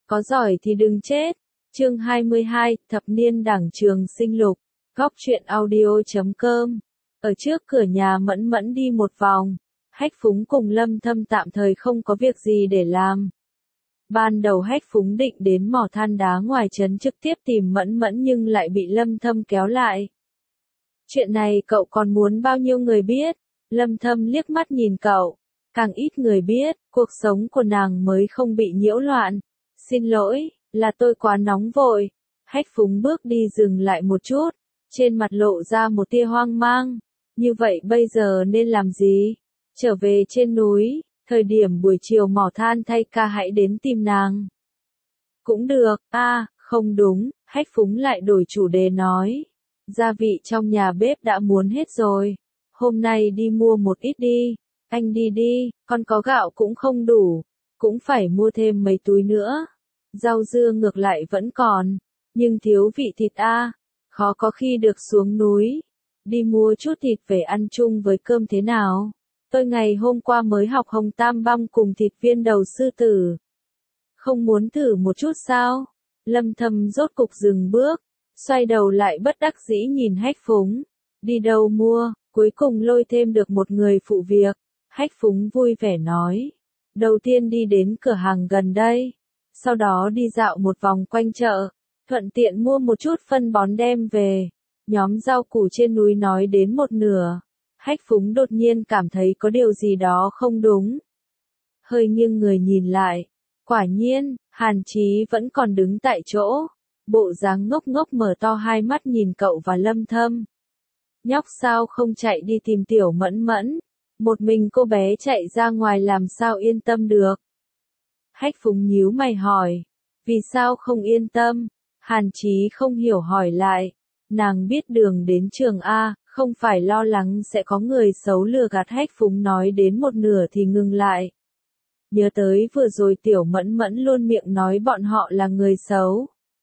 có giỏi thì đừng chết. Chương 22, thập niên đảng trường sinh lục. Góc truyện audio.com. Ở trước cửa nhà Mẫn Mẫn đi một vòng, Hách Phúng cùng Lâm Thâm tạm thời không có việc gì để làm. Ban đầu Hách Phúng định đến mỏ than đá ngoài trấn trực tiếp tìm Mẫn Mẫn nhưng lại bị Lâm Thâm kéo lại. Chuyện này cậu còn muốn bao nhiêu người biết? Lâm Thâm liếc mắt nhìn cậu. Càng ít người biết, cuộc sống của nàng mới không bị nhiễu loạn. Xin lỗi, là tôi quá nóng vội. Hách Phúng bước đi dừng lại một chút, trên mặt lộ ra một tia hoang mang. Như vậy bây giờ nên làm gì? Trở về trên núi, thời điểm buổi chiều mỏ than thay ca hãy đến tìm nàng. Cũng được, không đúng, Hách Phúng lại đổi chủ đề nói. Gia vị trong nhà bếp đã muốn hết rồi. Hôm nay đi mua một ít đi. Anh đi đi, con có gạo cũng không đủ. Cũng phải mua thêm mấy túi nữa. Rau dưa ngược lại vẫn còn. Nhưng thiếu vị thịt khó có khi được xuống núi. Đi mua chút thịt về ăn chung với cơm thế nào? Tôi ngày hôm qua mới học hồng tam băm cùng thịt viên đầu sư tử. Không muốn thử một chút sao? Lâm Thâm rốt cục dừng bước, xoay đầu lại bất đắc dĩ nhìn Hách Phúng. Đi đâu mua, cuối cùng lôi thêm được một người phụ việc. Hách Phúng vui vẻ nói. Đầu tiên đi đến cửa hàng gần đây, sau đó đi dạo một vòng quanh chợ, thuận tiện mua một chút phân bón đem về. Nhóm rau củ trên núi nói đến một nửa, Hách Phúng đột nhiên cảm thấy có điều gì đó không đúng. Hơi nghiêng người nhìn lại, quả nhiên, Hàn Chí vẫn còn đứng tại chỗ, bộ dáng ngốc ngốc mở to hai mắt nhìn cậu và Lâm Thâm. Nhóc sao không chạy đi tìm tiểu Mẫn Mẫn, một mình cô bé chạy ra ngoài làm sao yên tâm được. Hách Phúng nhíu mày hỏi, vì sao không yên tâm? Hàn Chí không hiểu hỏi lại, nàng biết đường đến trường không phải lo lắng sẽ có người xấu lừa gạt. Hách Phúng nói đến một nửa thì ngừng lại. Nhớ tới vừa rồi tiểu Mẫn Mẫn luôn miệng nói bọn họ là người xấu.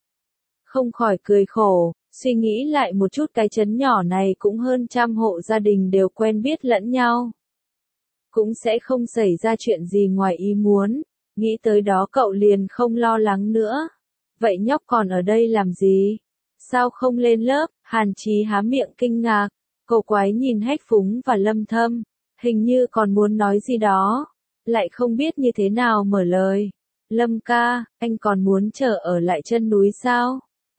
Không khỏi cười khổ, suy nghĩ lại một chút cái trấn nhỏ này cũng hơn 100 hộ gia đình đều quen biết lẫn nhau. Cũng sẽ không xảy ra chuyện gì ngoài ý muốn, nghĩ tới đó cậu liền không lo lắng nữa. Vậy nhóc còn ở đây làm gì? Sao không lên lớp? Hàn Chí há miệng kinh ngạc, cậu quái nhìn Hách Phúng và Lâm Thâm, hình như còn muốn nói gì đó, lại không biết như thế nào mở lời. Lâm ca, anh còn muốn chờ ở lại chân núi sao?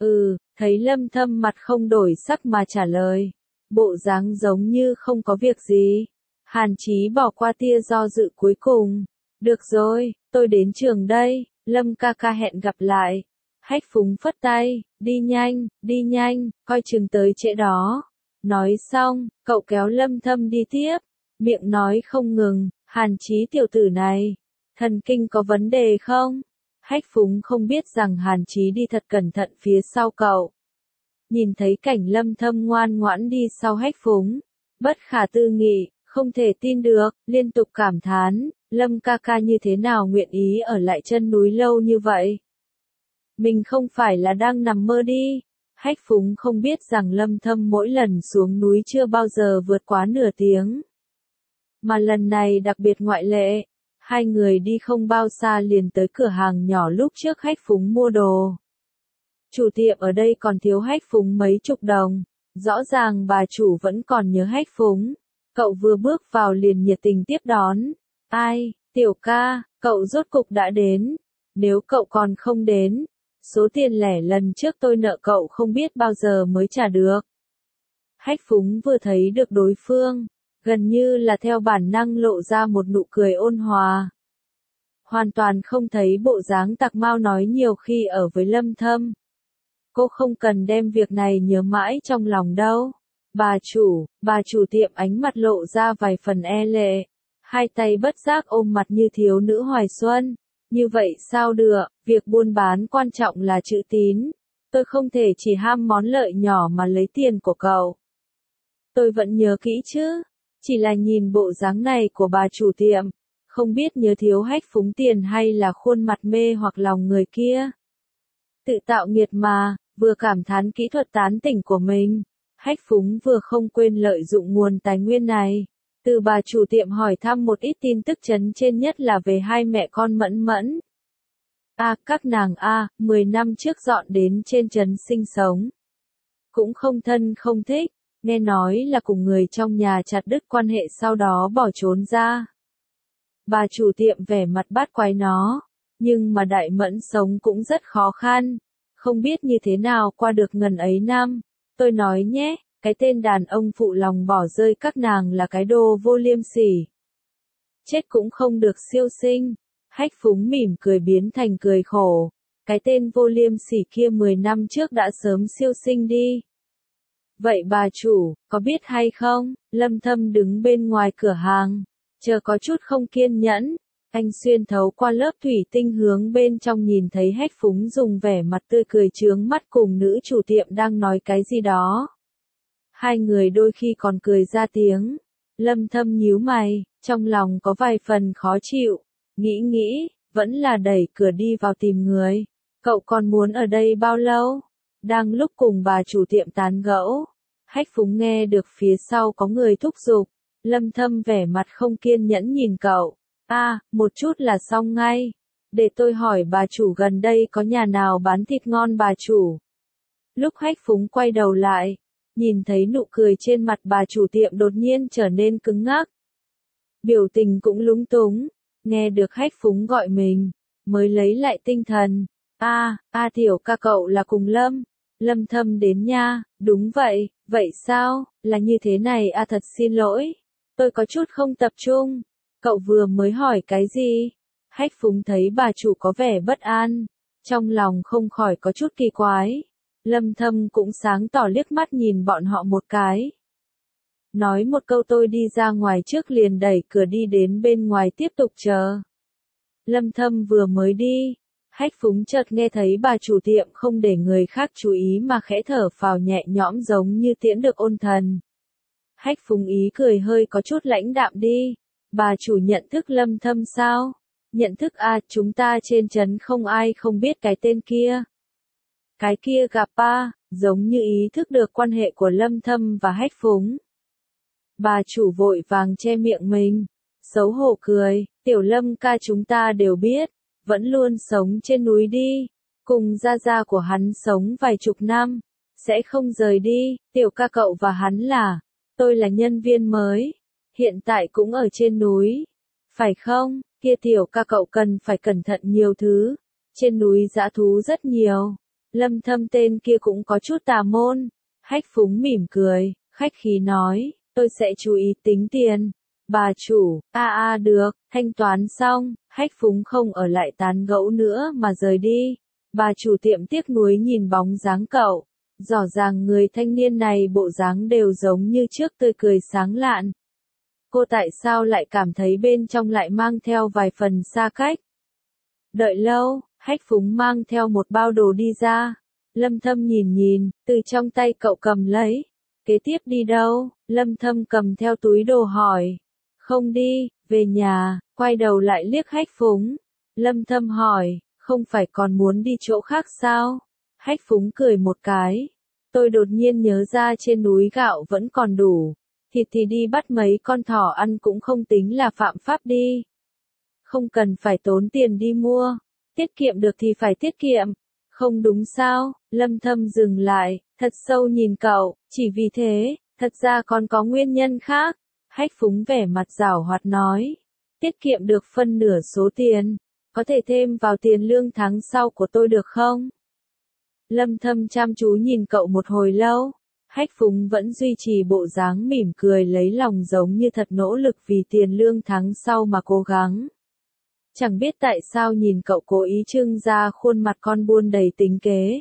Thấy Lâm Thâm mặt không đổi sắc mà trả lời, bộ dáng giống như không có việc gì. Hàn Chí bỏ qua tia do dự cuối cùng. Được rồi, tôi đến trường đây, Lâm ca ca hẹn gặp lại. Hách Phúng phất tay, đi nhanh, coi chừng tới trễ đó. Nói xong, cậu kéo Lâm Thâm đi tiếp, miệng nói không ngừng, Hàn Chí tiểu tử này, thần kinh có vấn đề không? Hách Phúng không biết rằng Hàn Chí đi thật cẩn thận phía sau cậu. Nhìn thấy cảnh Lâm Thâm ngoan ngoãn đi sau Hách Phúng, bất khả tư nghị, không thể tin được, liên tục cảm thán, Lâm ca ca như thế nào nguyện ý ở lại chân núi lâu như vậy? Mình không phải là đang nằm mơ đi. Hách Phúng không biết rằng Lâm Thâm mỗi lần xuống núi chưa bao giờ vượt quá nửa tiếng. Mà lần này đặc biệt ngoại lệ. Hai người đi không bao xa liền tới cửa hàng nhỏ lúc trước Hách Phúng mua đồ. Chủ tiệm ở đây còn thiếu Hách Phúng mấy chục đồng. Rõ ràng bà chủ vẫn còn nhớ Hách Phúng. Cậu vừa bước vào liền nhiệt tình tiếp đón. Ai, tiểu ca, cậu rốt cục đã đến. Nếu cậu còn không đến, số tiền lẻ lần trước tôi nợ cậu không biết bao giờ mới trả được. Hách Phúng vừa thấy được đối phương, gần như là theo bản năng lộ ra một nụ cười ôn hòa. Hoàn toàn không thấy bộ dáng tặc mau nói nhiều khi ở với Lâm Thâm. Cô không cần đem việc này nhớ mãi trong lòng đâu. Bà chủ tiệm ánh mặt lộ ra vài phần e lệ. Hai tay bất giác ôm mặt như thiếu nữ hoài xuân. Như vậy sao được, việc buôn bán quan trọng là chữ tín. Tôi không thể chỉ ham món lợi nhỏ mà lấy tiền của cậu. Tôi vẫn nhớ kỹ chứ. Chỉ là nhìn bộ dáng này của bà chủ tiệm, không biết nhớ thiếu Hách Phúng tiền hay là khuôn mặt mê hoặc lòng người kia. Tự tạo nghiệt mà, vừa cảm thán kỹ thuật tán tỉnh của mình, Hách Phúng vừa không quên lợi dụng nguồn tài nguyên này. Từ bà chủ tiệm hỏi thăm một ít tin tức chấn trên nhất là về hai mẹ con Mẫn Mẫn. Các nàng 10 năm trước dọn đến trên trấn sinh sống. Cũng không thân không thích, nghe nói là cùng người trong nhà chặt đứt quan hệ sau đó bỏ trốn ra. Bà chủ tiệm vẻ mặt bắt quái nó, nhưng mà Đại Mẫn sống cũng rất khó khăn, không biết như thế nào qua được ngần ấy năm. Tôi nói nhé, cái tên đàn ông phụ lòng bỏ rơi các nàng là cái đồ vô liêm sỉ. Chết cũng không được siêu sinh. Hách Phúng mỉm cười biến thành cười khổ. Cái tên vô liêm sỉ kia 10 năm trước đã sớm siêu sinh đi. Vậy bà chủ, có biết hay không? Lâm Thâm đứng bên ngoài cửa hàng, chờ có chút không kiên nhẫn. Anh xuyên thấu qua lớp thủy tinh hướng bên trong nhìn thấy Hách Phúng dùng vẻ mặt tươi cười trướng mắt cùng nữ chủ tiệm đang nói cái gì đó. Hai người đôi khi còn cười ra tiếng. Lâm Thâm nhíu mày, trong lòng có vài phần khó chịu. Nghĩ, vẫn là đẩy cửa đi vào tìm người. Cậu còn muốn ở đây bao lâu? Đang lúc cùng bà chủ tiệm tán gẫu, Hách Phúng nghe được phía sau có người thúc giục. Lâm Thâm vẻ mặt không kiên nhẫn nhìn cậu. Một chút là xong ngay. Để tôi hỏi bà chủ gần đây có nhà nào bán thịt ngon bà chủ. Lúc Hách Phúng quay đầu lại, nhìn thấy nụ cười trên mặt bà chủ tiệm đột nhiên trở nên cứng ngắc. Biểu tình cũng lúng túng, nghe được Hách Phúng gọi mình, mới lấy lại tinh thần. Tiểu ca cậu là cùng Lâm Thâm đến nha. Đúng vậy, vậy sao, là như thế này thật xin lỗi, tôi có chút không tập trung. Cậu vừa mới hỏi cái gì? Hách Phúng thấy bà chủ có vẻ bất an, trong lòng không khỏi có chút kỳ quái. Lâm Thâm cũng sáng tỏ liếc mắt nhìn bọn họ một cái. Nói một câu tôi đi ra ngoài trước liền đẩy cửa đi đến bên ngoài tiếp tục chờ. Lâm Thâm vừa mới đi, Hách Phúng chợt nghe thấy bà chủ tiệm không để người khác chú ý mà khẽ thở phào nhẹ nhõm giống như tiễn được ôn thần. Hách Phúng ý cười hơi có chút lãnh đạm đi. Bà chủ nhận thức Lâm Thâm sao? Nhận thức chúng ta trên trấn không ai không biết cái tên kia. Cái kia gặp giống như ý thức được quan hệ của Lâm Thâm và Hách Phúng. Bà chủ vội vàng che miệng mình, xấu hổ cười, tiểu Lâm ca chúng ta đều biết, vẫn luôn sống trên núi đi, cùng gia gia của hắn sống vài chục năm, sẽ không rời đi, tiểu ca cậu và hắn tôi là nhân viên mới, hiện tại cũng ở trên núi, phải không, kia tiểu ca cậu cần phải cẩn thận nhiều thứ, trên núi dã thú rất nhiều. Lâm Thâm tên kia cũng có chút tà môn. Hách Phúng mỉm cười, khách khí nói, tôi sẽ chú ý tính tiền. Bà chủ, được, thanh toán xong, Hách Phúng không ở lại tán gẫu nữa mà rời đi. Bà chủ tiệm tiếc nuối nhìn bóng dáng cậu, rõ ràng người thanh niên này bộ dáng đều giống như trước tươi cười sáng lạn. Cô tại sao lại cảm thấy bên trong lại mang theo vài phần xa cách? Đợi lâu, Hách Phúng mang theo một bao đồ đi ra. Lâm Thâm nhìn, từ trong tay cậu cầm lấy. Kế tiếp đi đâu? Lâm Thâm cầm theo túi đồ hỏi. Không đi, về nhà, quay đầu lại liếc Hách Phúng. Lâm Thâm hỏi, không phải còn muốn đi chỗ khác sao? Hách Phúng cười một cái. Tôi đột nhiên nhớ ra trên núi gạo vẫn còn đủ. Thịt thì đi bắt mấy con thỏ ăn cũng không tính là phạm pháp đi. Không cần phải tốn tiền đi mua. Tiết kiệm được thì phải tiết kiệm. Không đúng sao? Lâm Thâm dừng lại, thật sâu nhìn cậu, chỉ vì thế, thật ra còn có nguyên nhân khác. Hách Phúng vẻ mặt giảo hoạt nói, tiết kiệm được phân nửa số tiền, có thể thêm vào tiền lương tháng sau của tôi được không? Lâm Thâm chăm chú nhìn cậu một hồi lâu, Hách Phúng vẫn duy trì bộ dáng mỉm cười lấy lòng giống như thật nỗ lực vì tiền lương tháng sau mà cố gắng. Chẳng biết tại sao nhìn cậu cố ý trưng ra khuôn mặt con buôn đầy tính kế.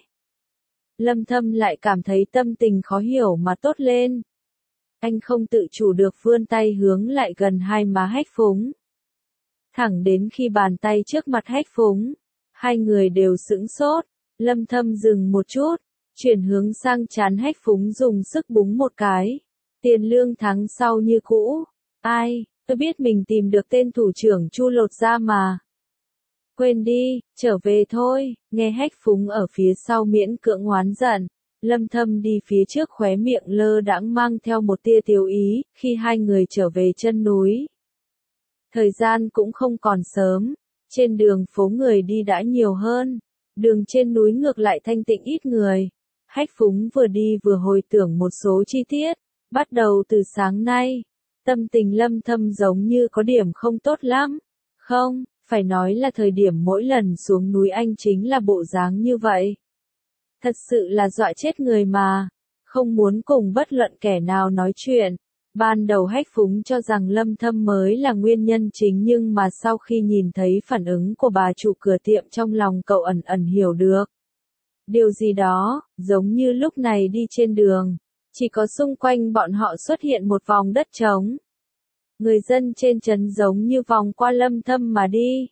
Lâm Thâm lại cảm thấy tâm tình khó hiểu mà tốt lên. Anh không tự chủ được vươn tay hướng lại gần hai má Hách Phúng. Thẳng đến khi bàn tay trước mặt Hách Phúng, hai người đều sững sốt. Lâm Thâm dừng một chút, chuyển hướng sang trán Hách Phúng dùng sức búng một cái. Tiền lương tháng sau như cũ. Tôi biết mình tìm được tên thủ trưởng Chu lột da mà. Quên đi, trở về thôi, nghe Hách Phúng ở phía sau miễn cưỡng oán giận. Lâm Thâm đi phía trước khóe miệng lơ đãng mang theo một tia tiêu ý, khi hai người trở về chân núi. Thời gian cũng không còn sớm, Trên đường phố người đi đã nhiều hơn, đường trên núi ngược lại thanh tịnh ít người. Hách Phúng vừa đi vừa hồi tưởng một số chi tiết, bắt đầu từ sáng nay, tâm tình Lâm Thâm giống như có điểm không tốt lắm. Không, phải nói là thời điểm mỗi lần xuống núi anh chính là bộ dáng như vậy. Thật sự là dọa chết người mà, không muốn cùng bất luận kẻ nào nói chuyện. Ban đầu Hách Phúng cho rằng Lâm Thâm mới là nguyên nhân chính, nhưng mà sau khi nhìn thấy phản ứng của bà chủ cửa tiệm trong lòng cậu ẩn ẩn hiểu được. Điều gì đó, giống như lúc này đi trên đường, chỉ có xung quanh bọn họ xuất hiện một vòng đất trống. Người dân trên trấn giống như vòng qua Lâm Thâm mà đi.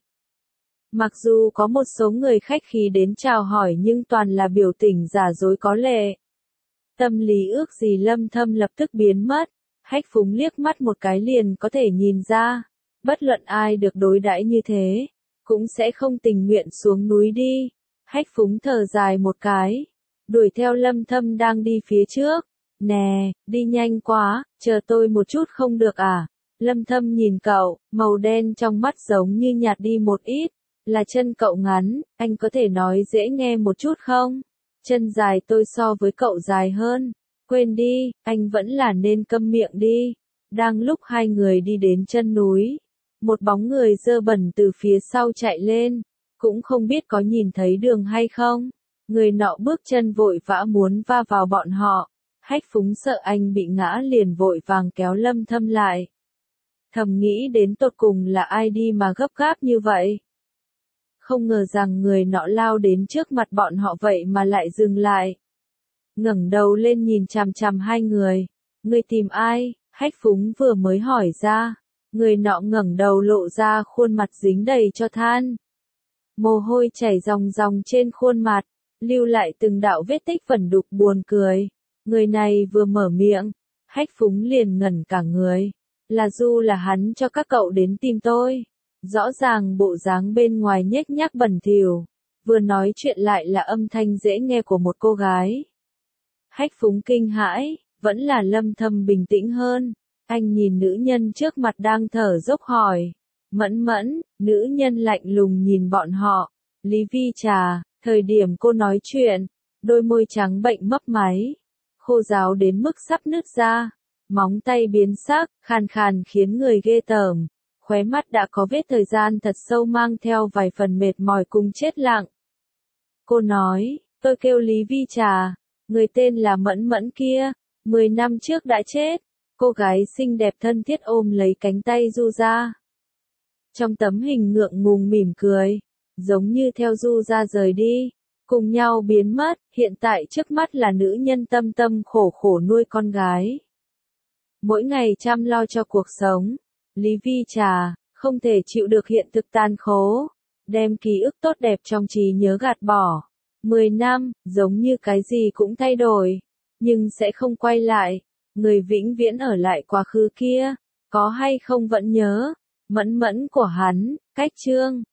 Mặc dù có một số người khách khí đến chào hỏi nhưng toàn là biểu tình giả dối có lệ. Tâm lý ước gì Lâm Thâm lập tức biến mất. Hách Phúng liếc mắt một cái liền có thể nhìn ra, bất luận ai được đối đãi như thế, cũng sẽ không tình nguyện xuống núi đi. Hách Phúng thở dài một cái, đuổi theo Lâm Thâm đang đi phía trước. Nè, đi nhanh quá, chờ tôi một chút không được à? Lâm Thâm nhìn cậu, màu đen trong mắt giống như nhạt đi một ít, là chân cậu ngắn, anh có thể nói dễ nghe một chút không? Chân dài tôi so với cậu dài hơn. Quên đi, anh vẫn là nên câm miệng đi. Đang lúc hai người đi đến chân núi, một bóng người dơ bẩn từ phía sau chạy lên, cũng không biết có nhìn thấy đường hay không. Người nọ bước chân vội vã muốn va vào bọn họ. Hách Phúng sợ anh bị ngã liền vội vàng kéo Lâm Thâm lại. Thầm nghĩ đến tột cùng là ai đi mà gấp gáp như vậy. Không ngờ rằng người nọ lao đến trước mặt bọn họ vậy mà lại dừng lại. Ngẩng đầu lên nhìn chằm chằm hai người. Người tìm ai? Hách Phúng vừa mới hỏi ra. Người nọ ngẩng đầu lộ ra khuôn mặt dính đầy cho than. Mồ hôi chảy ròng ròng trên khuôn mặt, lưu lại từng đạo vết tích vẩn đục buồn cười. Người này vừa mở miệng, Hách Phúng liền ngẩn cả người. Là Du, là hắn cho các cậu đến tìm tôi. Rõ ràng bộ dáng bên ngoài nhếch nhác bẩn thỉu, vừa nói chuyện lại là âm thanh dễ nghe của một cô gái. Hách Phúng kinh hãi, vẫn là Lâm Thâm bình tĩnh hơn. Anh nhìn nữ nhân trước mặt đang thở dốc hỏi. Mẫn Mẫn, nữ nhân lạnh lùng nhìn bọn họ. Lý Vi Trà, thời điểm cô nói chuyện, đôi môi trắng bệnh mấp máy, khô ráo đến mức sắp nứt ra. Móng tay biến sắc, khàn khàn khiến người ghê tởm. Khóe mắt đã có vết thời gian thật sâu mang theo vài phần mệt mỏi cùng chết lặng. Cô nói, tôi kêu Lý Vi Trà, người tên là Mẫn Mẫn kia, 10 năm trước đã chết. Cô gái xinh đẹp thân thiết ôm lấy cánh tay Du ra. Trong tấm hình ngượng ngùng mỉm cười, giống như theo Du ra rời đi, cùng nhau biến mất, hiện tại trước mắt là nữ nhân tâm tâm khổ khổ nuôi con gái. Mỗi ngày chăm lo cho cuộc sống, Lý Vi Trà không thể chịu được hiện thực tàn khốc, đem ký ức tốt đẹp trong trí nhớ gạt bỏ. 10 năm, giống như cái gì cũng thay đổi, nhưng sẽ không quay lại. Người vĩnh viễn ở lại quá khứ kia, có hay không vẫn nhớ. Mẫn Mẫn của hắn, cách chương